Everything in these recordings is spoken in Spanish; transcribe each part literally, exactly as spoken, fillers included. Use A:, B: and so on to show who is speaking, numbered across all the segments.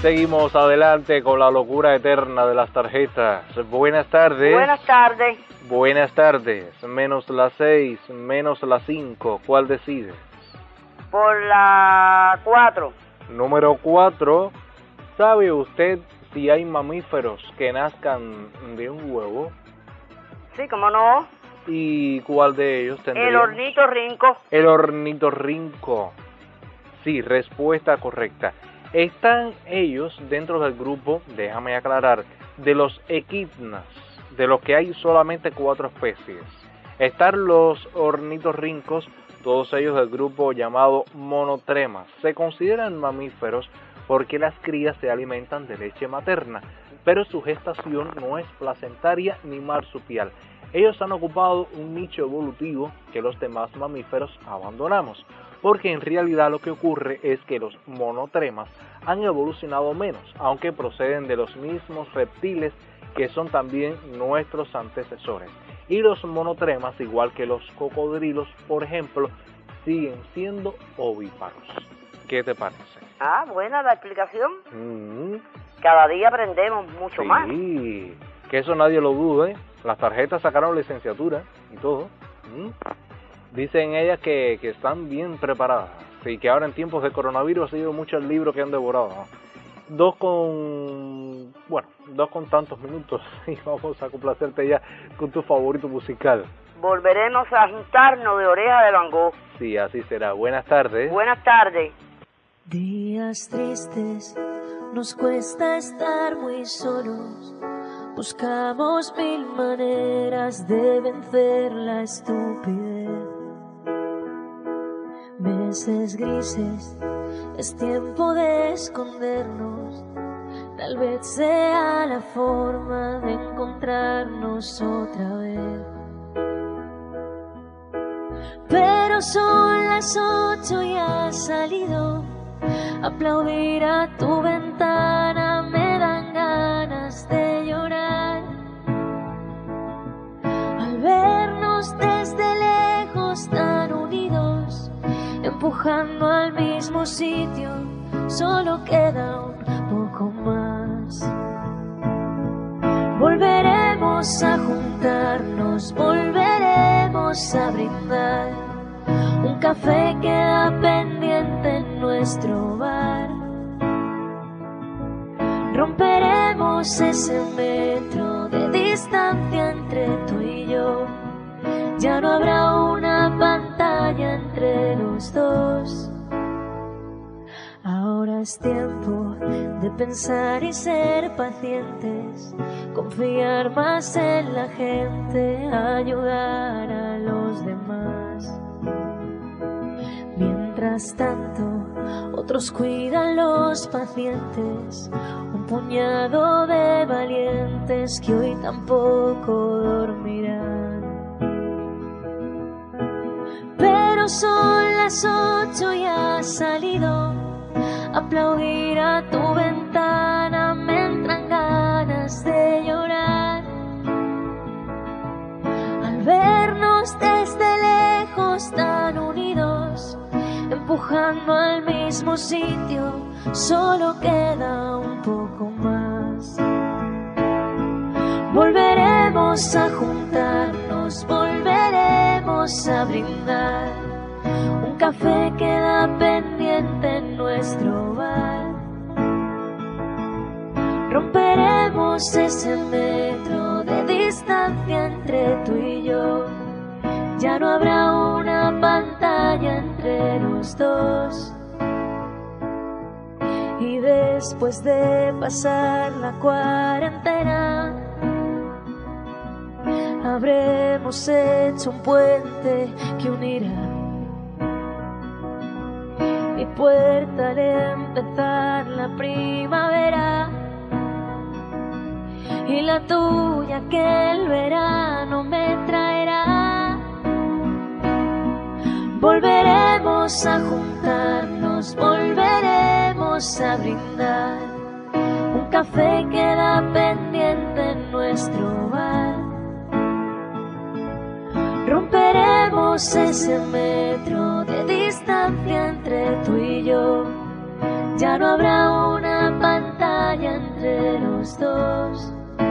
A: Seguimos adelante con la locura eterna de las tarjetas. Buenas tardes.
B: Buenas tardes.
A: Buenas tardes. Menos las seis, menos las cinco. ¿Cuál decide?
B: Por la cuatro.
A: Número cuatro. ¿Sabe usted si hay mamíferos que nazcan de un huevo?
B: Sí, ¿cómo no?
A: ¿Y cuál de ellos tendría?
B: El ornitorrinco.
A: El ornitorrinco. Sí, respuesta correcta. Están ellos dentro del grupo, déjame aclarar, de los equidnas, de los que hay solamente cuatro especies. Están los ornitorrincos, todos ellos del grupo llamado monotremas. Se consideran mamíferos porque las crías se alimentan de leche materna, pero su gestación no es placentaria ni marsupial. Ellos han ocupado un nicho evolutivo que los demás mamíferos abandonamos, porque en realidad lo que ocurre es que los monotremas han evolucionado menos, aunque proceden de los mismos reptiles que son también nuestros antecesores. Y los monotremas, igual que los cocodrilos, por ejemplo, siguen siendo ovíparos. ¿Qué te parece?
B: Ah, buena la explicación.
A: Mm.
B: Cada día aprendemos mucho
A: Sí,
B: más.
A: Sí, que eso nadie lo dude. Las tarjetas sacaron licenciatura y todo. Mm. Dicen ellas que, que están bien preparadas y que ahora en tiempos de coronavirus ha sido mucho el libro que han devorado, ¿no? Dos con, bueno, dos con tantos minutos y vamos a complacerte ya con tu favorito musical.
B: Volveremos a juntarnos de Oreja de Van Gogh.
A: Sí, así será. Buenas tardes.
B: Buenas tardes.
C: Días tristes, nos cuesta estar muy solos. Buscamos mil maneras de vencer la estupidez. Meses grises, es tiempo de escondernos. Tal vez sea la forma de encontrarnos otra vez. Pero son las ocho y has salido. Aplaudir a tu ventana me dan ganas de llorar. Al vernos desde lejos tan unidos, empujando al mismo sitio, solo queda un poco más. Volveremos a juntarnos, volveremos a brindar. Un café queda pendiente en nuestro bar. Romperemos ese metro de distancia entre tú y yo. Ya no habrá una pantalla entre los dos. Ahora es tiempo de pensar y ser pacientes, confiar más en la gente, ayudar a los demás. Mientras tanto, otros cuidan los pacientes, un puñado de valientes que hoy tampoco dormirán. Pero son las ocho y has salido. Aplaudir a tu ventana me entran ganas de llorar. Al vernos desde lejos tan unidos, empujando al mismo sitio, solo queda un poco más. Volveremos a juntarnos, volveremos a brindar. Un café queda pendiente en nuestro bar. Romperemos ese metro de distancia entre tú y yo. Ya no habrá una pantalla entre los dos. Y después de pasar la cuarentena, habremos hecho un puente que unirá mi puerta al empezar la primavera y la tuya que el verano me traerá. Volveremos a juntarnos, volveremos a brindar. Un café queda pendiente en nuestro bar. Romperemos ese metro de distancia entre tú y yo. Ya no habrá una pantalla entre los dos.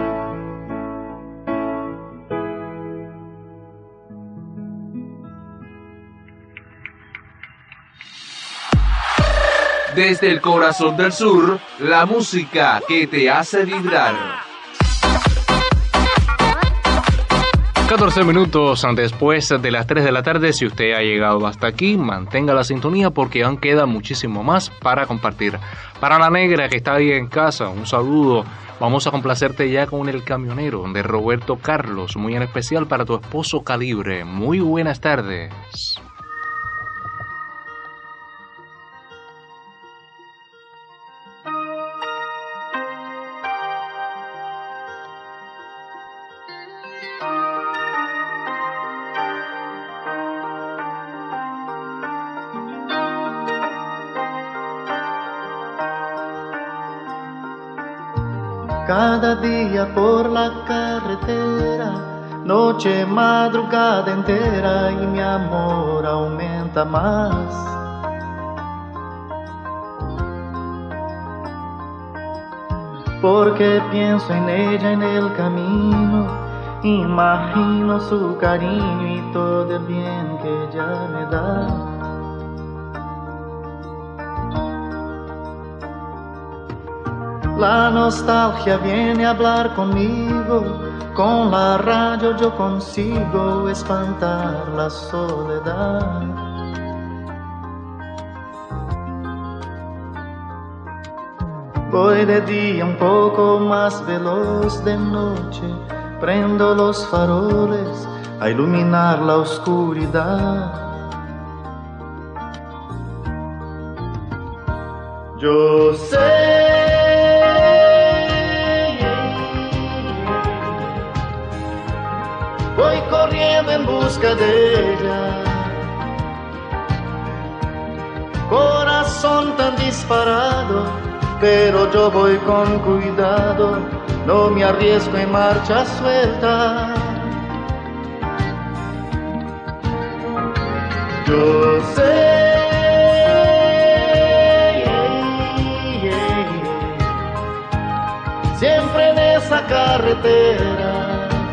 D: Desde el corazón del sur, la música que te hace vibrar.
A: catorce minutos después de las tres de la tarde, si usted ha llegado hasta aquí, mantenga la sintonía porque aún queda muchísimo más para compartir. Para la negra que está ahí en casa, un saludo. Vamos a complacerte ya con El Camionero de Roberto Carlos, muy en especial para tu esposo Calibre. Muy buenas tardes.
E: Cada día por la carretera, noche, madrugada entera, y mi amor aumenta más. Porque pienso en ella en el camino, imagino su cariño y todo el bien que ella me da. La nostalgia viene a hablar conmigo, con la radio yo consigo espantar la soledad. Voy de día un poco más veloz, de noche prendo los faroles a iluminar la oscuridad. Yo sé corriendo en busca de ella, corazón tan disparado, pero yo voy con cuidado, no me arriesgo en marcha suelta. Yo sé, siempre en esa carretera,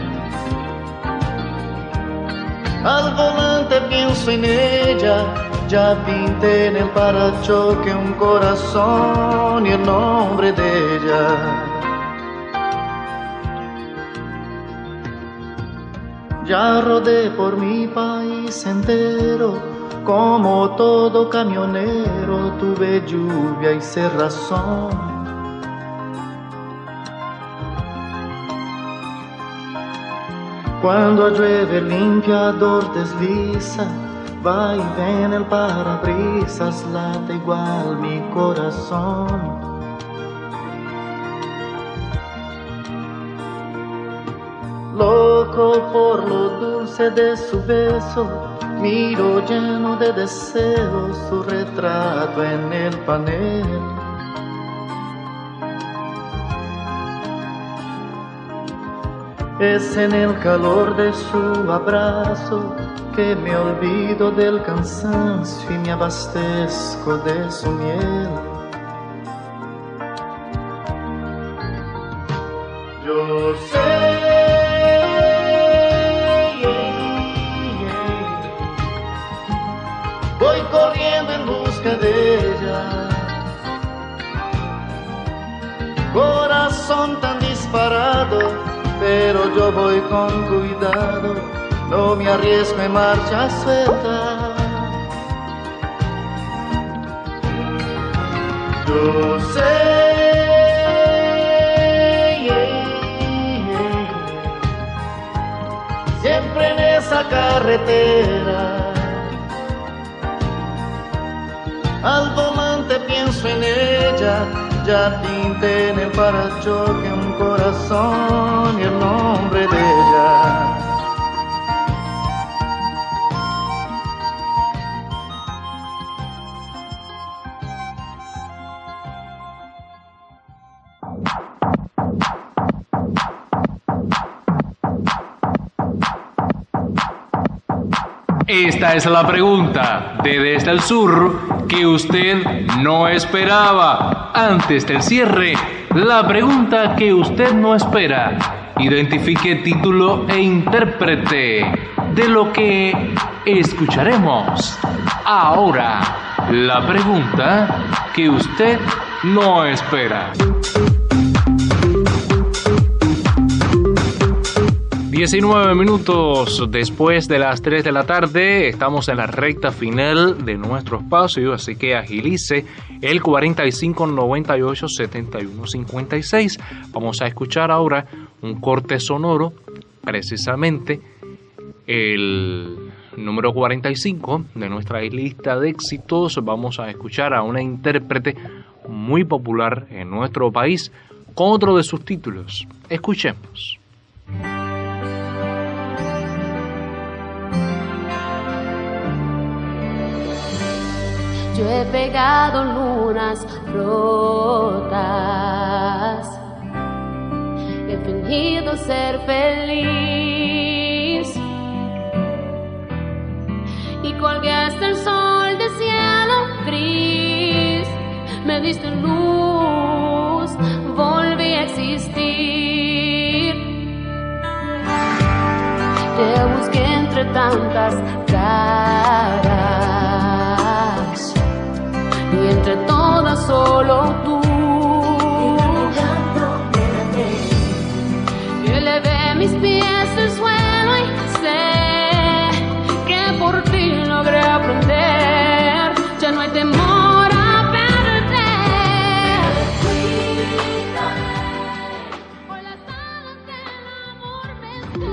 E: al volante pienso en ella, ya pinté en el parachoque un corazón y el nombre de ella. Ya rodé por mi país entero, como todo camionero, tuve lluvia y cerrazón. Cuando llueve el limpiador desliza, va y ven el parabrisas, late igual mi corazón. Loco por lo dulce de su beso, miro lleno de deseos su retrato en el panel. Es en el calor de su abrazo que me olvido del cansancio y me abastezco de su miel. Yo sé, voy corriendo en busca de ella, corazón tan disparado, pero yo voy con cuidado, no me arriesgo en marcha suelta. Yo sé, siempre en esa carretera, al volante pienso en ella, ya pinté en el parachoque un corazón y el nombre de ella.
A: Esta es la pregunta de Desde el Sur que usted no esperaba. Antes del cierre,
D: La pregunta que usted no espera. Identifique título e intérprete de lo que escucharemos ahora. La pregunta que usted no espera. diecinueve minutos después de las tres de la tarde, estamos en la recta final de nuestro espacio, así que agilice el cuarenta y cinco noventa y ocho setenta y uno cincuenta y seis. Vamos a escuchar ahora un corte sonoro, precisamente el número cuarenta y cinco de nuestra lista de éxitos. Vamos a escuchar a una intérprete muy popular en nuestro país con otro de sus títulos. Escuchemos.
C: Yo he pegado lunas rotas, he fingido ser feliz y colgué hasta el sol de cielo gris. Me diste luz, volví a existir. Te busqué entre tantas caras y entre todas solo tú. Y elevé mis pies del suelo y sé que por ti logré aprender. Ya no hay temor a perder. Por las alas del amor me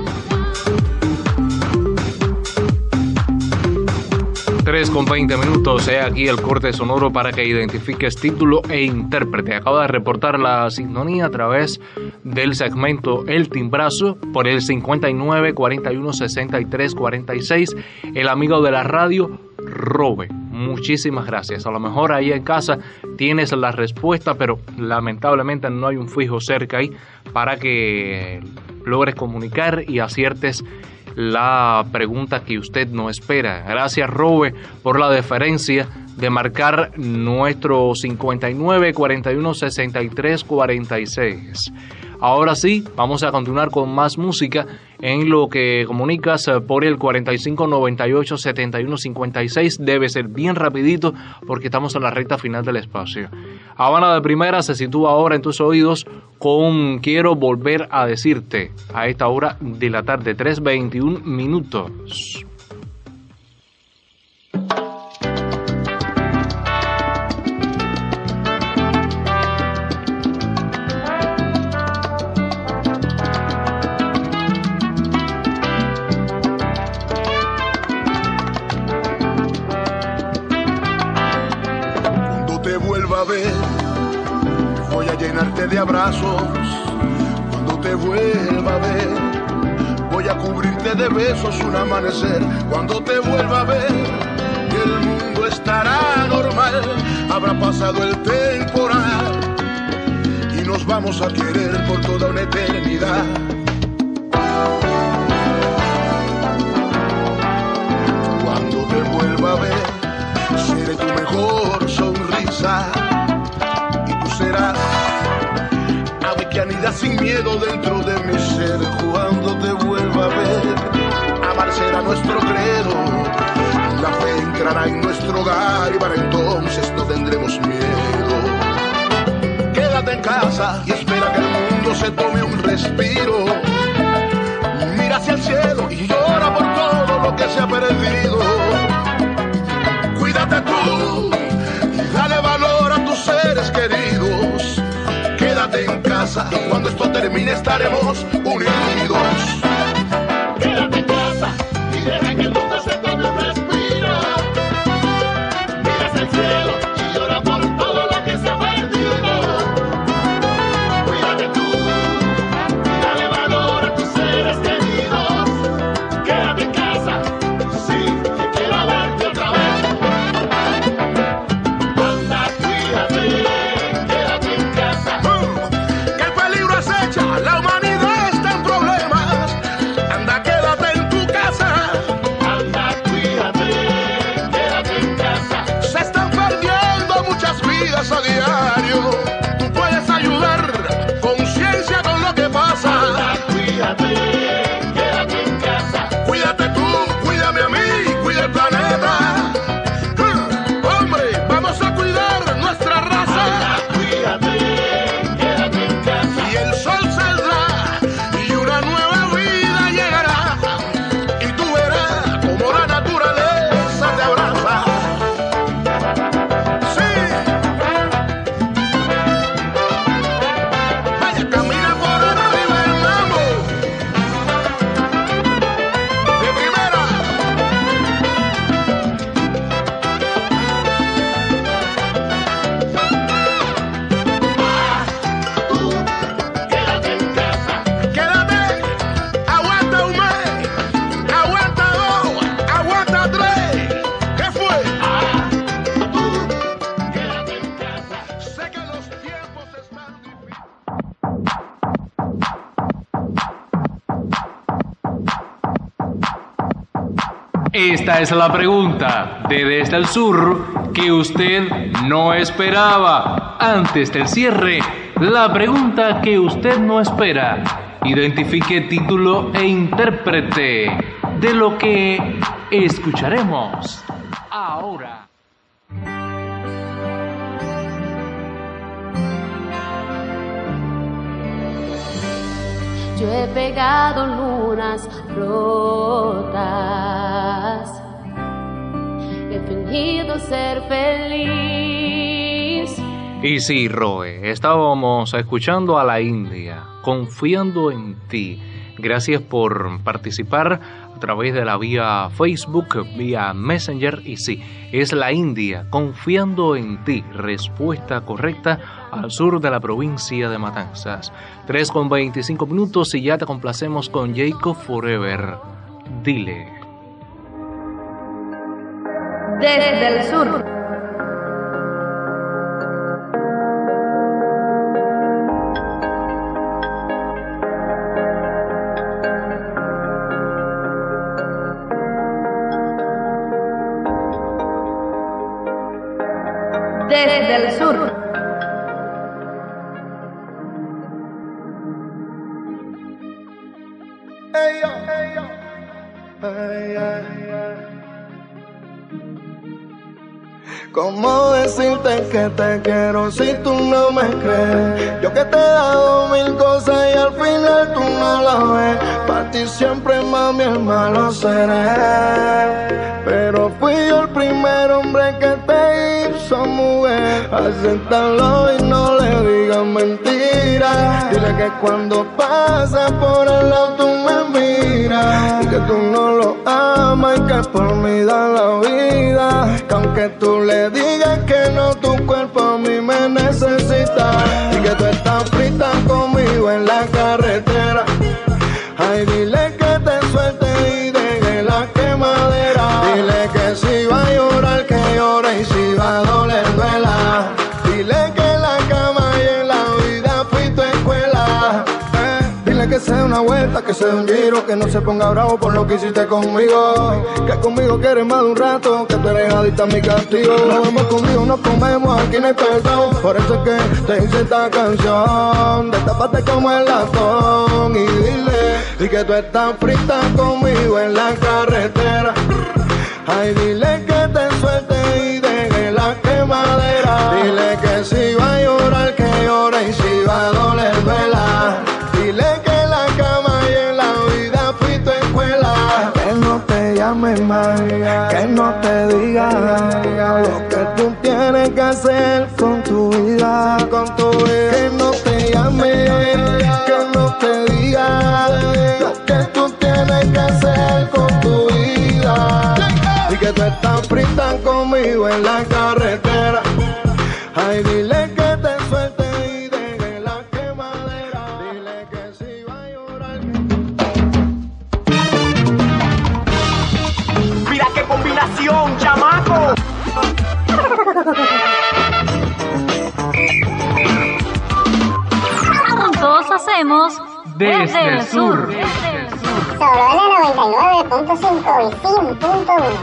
D: tres con veinte minutos, he aquí el corte sonoro para que identifiques título e intérprete. Acaba de reportar la sintonía a través del segmento El Timbrazo por el cincuenta y nueve cuarenta y uno sesenta y tres cuarenta y seis, el amigo de la radio, Robe. Muchísimas gracias. A lo mejor ahí en casa tienes la respuesta, pero lamentablemente no hay un fijo cerca ahí para que logres comunicar y aciertes la pregunta que usted no espera. Gracias, Robe, por la deferencia de marcar nuestro cincuenta y nueve cuarenta y uno sesenta y tres cuarenta y seis. Ahora sí, vamos a continuar con más música en lo que comunicas por el cuarenta y cinco noventa y ocho setenta y uno cincuenta y seis. Debe ser bien rapidito porque estamos en la recta final del espacio. Habana de Primera se sitúa ahora en tus oídos con Quiero Volver a Decirte a esta hora de la tarde, tres veintiún minutos.
F: Voy a llenarte de abrazos. Cuando te vuelva a ver, voy a cubrirte de besos un amanecer. Cuando te vuelva a ver, el mundo estará normal. Habrá pasado el temporal y nos vamos a querer por toda una eternidad. Cuando te vuelva a ver, seré tu mejor sonrisa. Serás ave que anida sin miedo dentro de mi ser. Cuando te vuelva a ver, amar será nuestro credo. La fe entrará en nuestro hogar y para entonces no tendremos miedo. Quédate en casa y espera que el mundo se tome un respiro. Mira hacia el cielo y llora por todo lo que se ha perdido. Cuídate tú y dale valor a tus seres queridos. Quédate en casa, cuando esto termine estaremos unidos. Quédate en casa y deja que el mundo se tome un respiro. Mira hacia el cielo y llora por todo lo que se ha perdido. Cuídate tú y dale valor a tus seres queridos. Quédate en casa, sí, que quiero verte otra vez. Anda, cuídate. La humanidad está en problemas
D: Esta es la pregunta de Desde el Sur que usted no esperaba. Antes del cierre, la pregunta que usted no espera. Identifique título e intérprete de lo que escucharemos ahora.
C: Yo he pegado lunas rotas, he fingido ser feliz.
D: Y sí, Roe, estábamos escuchando a La India, Confiando en Ti. Gracias por participar a través de la vía Facebook, vía Messenger. Y sí, es La India, Confiando en Ti. Respuesta correcta al sur de la provincia de Matanzas. tres con veinticinco minutos y ya te complacemos con Jacob Forever. Dile.
G: Desde el sur. Desde el sur.
F: Hey, yo, hey, yo. Hey, yeah, yeah. ¿Cómo decirte que te quiero si tú no me crees? Yo que te he dado mil cosas y al final tú no las ves. Para ti siempre, mami, el malo seré. Pero fui yo el primer hombre que te hizo mujer. Acéptalo y no le digas mentiras. Dile que cuando pasa por el lado tú me miras y que tú no lo amas y que por mí da la vida. Que aunque tú le digas que no, tu cuerpo a mí me necesita. Y que tú estás frita conmigo en la carretera. Ay, dile que te suelte y deje la quemadera. Dile que si va a llorar, que llore y si va a doler, duela. Dile que en la cama y en la vida fui tu escuela. Eh, dile que se dé una vuelta, que se dé un giro, que no se ponga bravo por lo que hiciste conmigo. Que conmigo quieres más de un rato, que tú eres adicta a mi castigo. Nos vemos conmigo, nos comemos, aquí no hay perdón. Por eso es que te hice esta canción. Destápate como el latón y dile y que tú estás frita conmigo en la carretera. Ay, dile que te suelte y deje la quemadera. Dile que si va a llorar, que llore y si va a doler, duela. Dile que en la cama y en la vida fui tu escuela. Que no te llames más, que no te diga lo que tú tienes que hacer con tu vida, con tu vida. Que no te llames, que no te diga lo que tú tienes que hacer con tu vida. Y que tú estás frita conmigo en la carretera. Ay, dile que te suelte y deje la quemadera. Dile que si va a llorar.
H: Mira qué combinación, chamaco.
G: Todos hacemos
D: Desde, Desde el sur.
G: Desde el sur.
I: Solo en la noventa y nueve punto cinco y cien punto uno.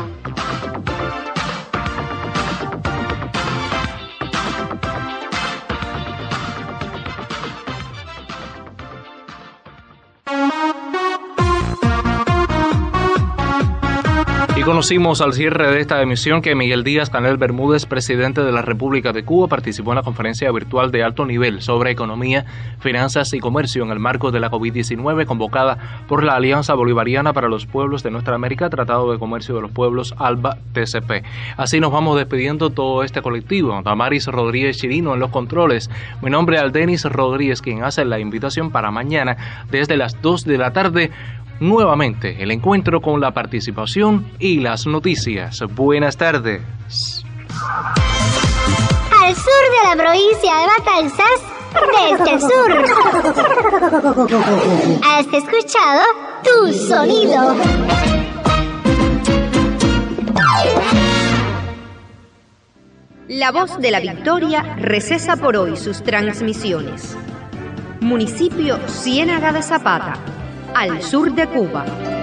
D: Y conocimos al cierre de esta emisión que Miguel Díaz-Canel Bermúdez, presidente de la República de Cuba, participó en la conferencia virtual de alto nivel sobre economía, finanzas y comercio en el marco de la COVID diecinueve convocada por la Alianza Bolivariana para los Pueblos de Nuestra América, Tratado de Comercio de los Pueblos, ALBA T C P. Así nos vamos despidiendo todo este colectivo. Damaris Rodríguez Chirino en los controles. Mi nombre es Aldenis Rodríguez, quien hace la invitación para mañana desde las dos de la tarde. Nuevamente, el encuentro con la participación y las noticias. Buenas tardes.
I: Al sur de la provincia de Matanzas, desde el sur. Has escuchado Tu Sonido.
G: La Voz de la Victoria recesa por hoy sus transmisiones. Municipio Ciénaga de Zapata, al sur de Cuba.